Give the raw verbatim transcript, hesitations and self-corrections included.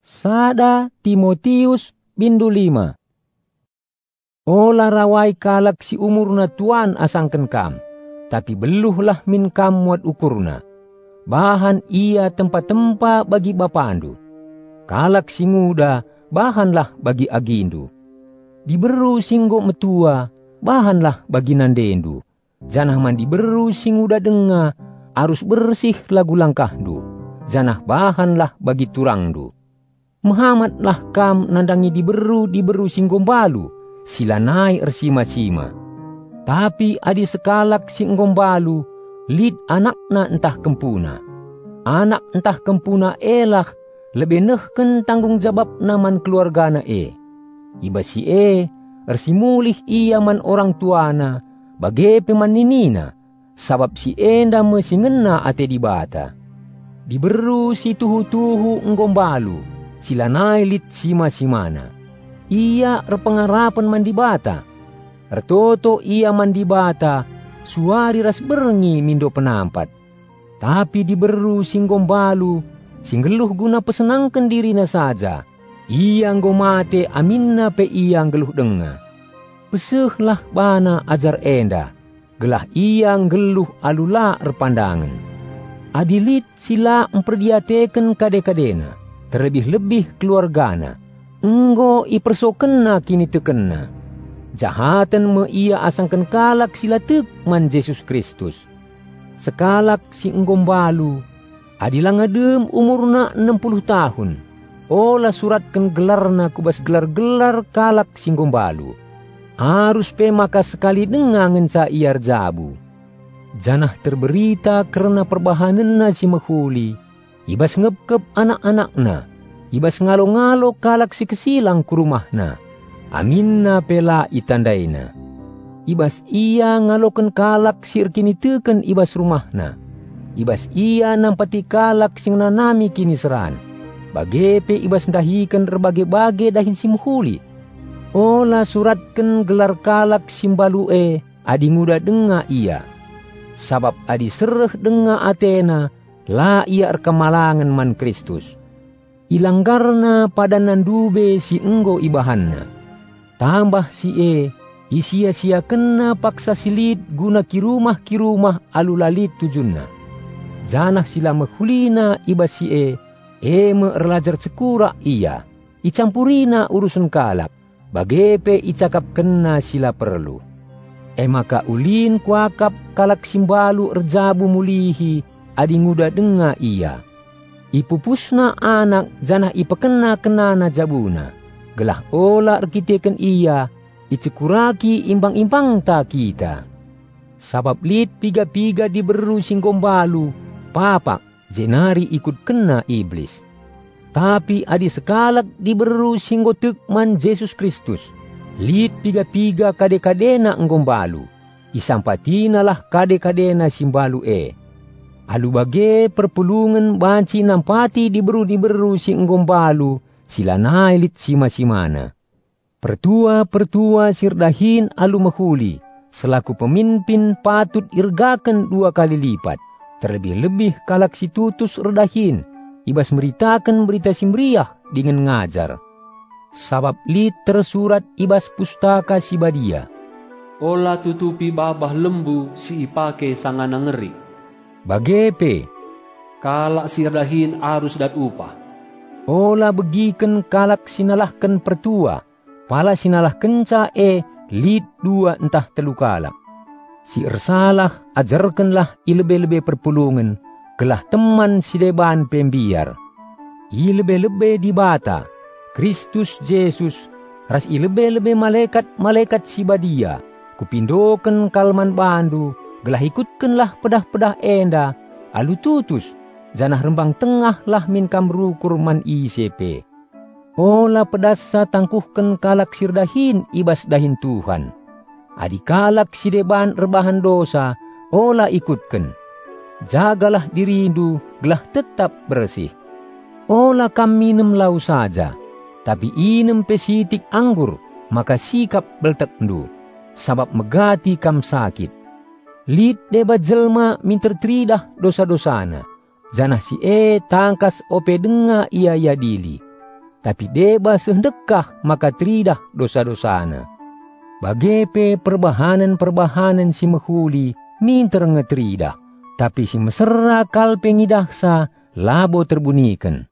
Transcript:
Sada Timotius bindu lima. Ola rawai kalak si umurna tuan asangken kam, tapi beluhlah min kam muat ukurna. Bahan ia tempat-tempat bagi bapandu. Kalak si nguda, bahanlah bagi agindu. Diberu singgo metua, bahanlah bagi nandendu. Janah man diberu singuda denga, arus bersih lagu langkahdu. Janah bahanlah bagi turangdu. Muhammadlah kam nandangi diberu diberu singgombalu, sila naik ersima-sima. Tapi adi sekalak singgombalu, lid anakna entah kempuna. Anak entah kempuna elah, lebih nehken tanggung jawab naman keluargana e. Iba si e, ersimulih ia man orang tuana, bage pemaninina, sabab si enda mesingena ate dibata. Diberu si tuhu-tuhu nggombalu, sila nailit sima-simana. Ia erpengarapan mandibata. Ertoto ia mandibata, suari ras berngi mindo penampat. Tapi diberu singgombalu, singgeluh guna pesenangkan dirina saja. Ia nggomate aminna pe ia nggeluh denga. Pesehlah bana ajar enda, gelah ia nggeluh alula erpandangan. Adilit sila memperdiateken kade-kadena, terlebih-lebih keluargana. Enggo ipersokenna kini tekena. Jahatan me ia asangkan kalak sila tekman Yesus Kristus. Sekalak si enggombalu, adila ngedem umurna enam puluh tahun. Ola suratkan gelarna kubas gelar-gelar kalak si enggombalu. Harus pe maka sekali dengangen sa iar jabu. Janah terberita karena perbahanenna si mehuli. Ibas ngep-kep anak-anakna. Ibas ngalo-ngalo kalak si kesilang ku rumahna. Aminna pela itandaina. Ibas ia ngaloken kalak si kini teken ibas rumahna. Ibas ia nampati kalak sing nanami kini seran. Bagepe ibas dahikan terbage-bage dahin simhuli. Ola suratken gelar kalak simbalu e adi nguda denga ia. Sabab adi sereh denga Atena, la ia erkemalangan man Kristus. Ilanggarna pada nandube si enggo ibahanna. Tambah si e, isia-sia kena paksa silit guna kirumah-kirumah alulalit tujunna. Janah sila mehulina iba si e, e me erlajar cekura ia. Icampurina urusan kalak, bagepe icakap kena sila perlu. E maka ulin kuakap kalak simbalu erjabu mulihi, adi nguda denga ia. Ipupusna anak janah ipekena-kenana jabuna. Gelah ola erkiteken ia, icekuraki imbang-imbang ta kita. Sabab lit piga-piga diberu singgombalu, papak jenari ikut kena iblis. Tapi adi sekalak diberu singgotekman Yesus Kristus, lit piga-piga kade-kadena enggombalu, isampatinalah kade-kadena simbalu e. Alu bage perpulungan banci nampati diberu-diberu si enggombalu, sila nailit sima-simana. Pertua-pertua sirdahin alu mahuli, selaku pemimpin patut irgakan dua kali lipat. Terlebih-lebih kalak si tutus erdahin, ibas meritakan berita simriah dengan ngajar. Sabab lit tersurat ibas pustaka si badia. Ola tutupi babah lembu si ipake sangana ngeri. Bagepe, kalak sirdahin arus dan upah. Ola begiken kalak sinalahkan pertua, pala sinalah kenca e lid dua entah telu kalak. Si ersalah ajarkanlah ilebe-lebe perpulungan, kelah teman si deban pembiar. Ilebe-lebe dibata, Kristus Yesus, ras ilebe-lebe malaikat-malaikat si badia, kupindoken kalman bandu, gelah ikutkenlah pedah-pedah enda, alu tutus, janah rembang tengah lah min kamrukur man I C P. Ola pedasa tangkuhken kalak sirdahin ibas dahin Tuhan. Adi kalak si deban rebahan dosa, ola ikutken. Jagalah dirindu, gelah tetap bersih. Ola kam minum lau saja, tapi inem pesitik anggur, maka sikap beltekndu, sabab megati kam sakit. Lid deba jelma minter tridah dosa-dosana. Janah si e tangkas ope denga ia yadili. Tapi deba sehendekah maka teridah dosa-dosana. Bagepe perbahanan-perbahanan si mehuli minter ngeteridah. Tapi si mesera kal pengidahsa labo terbunikan.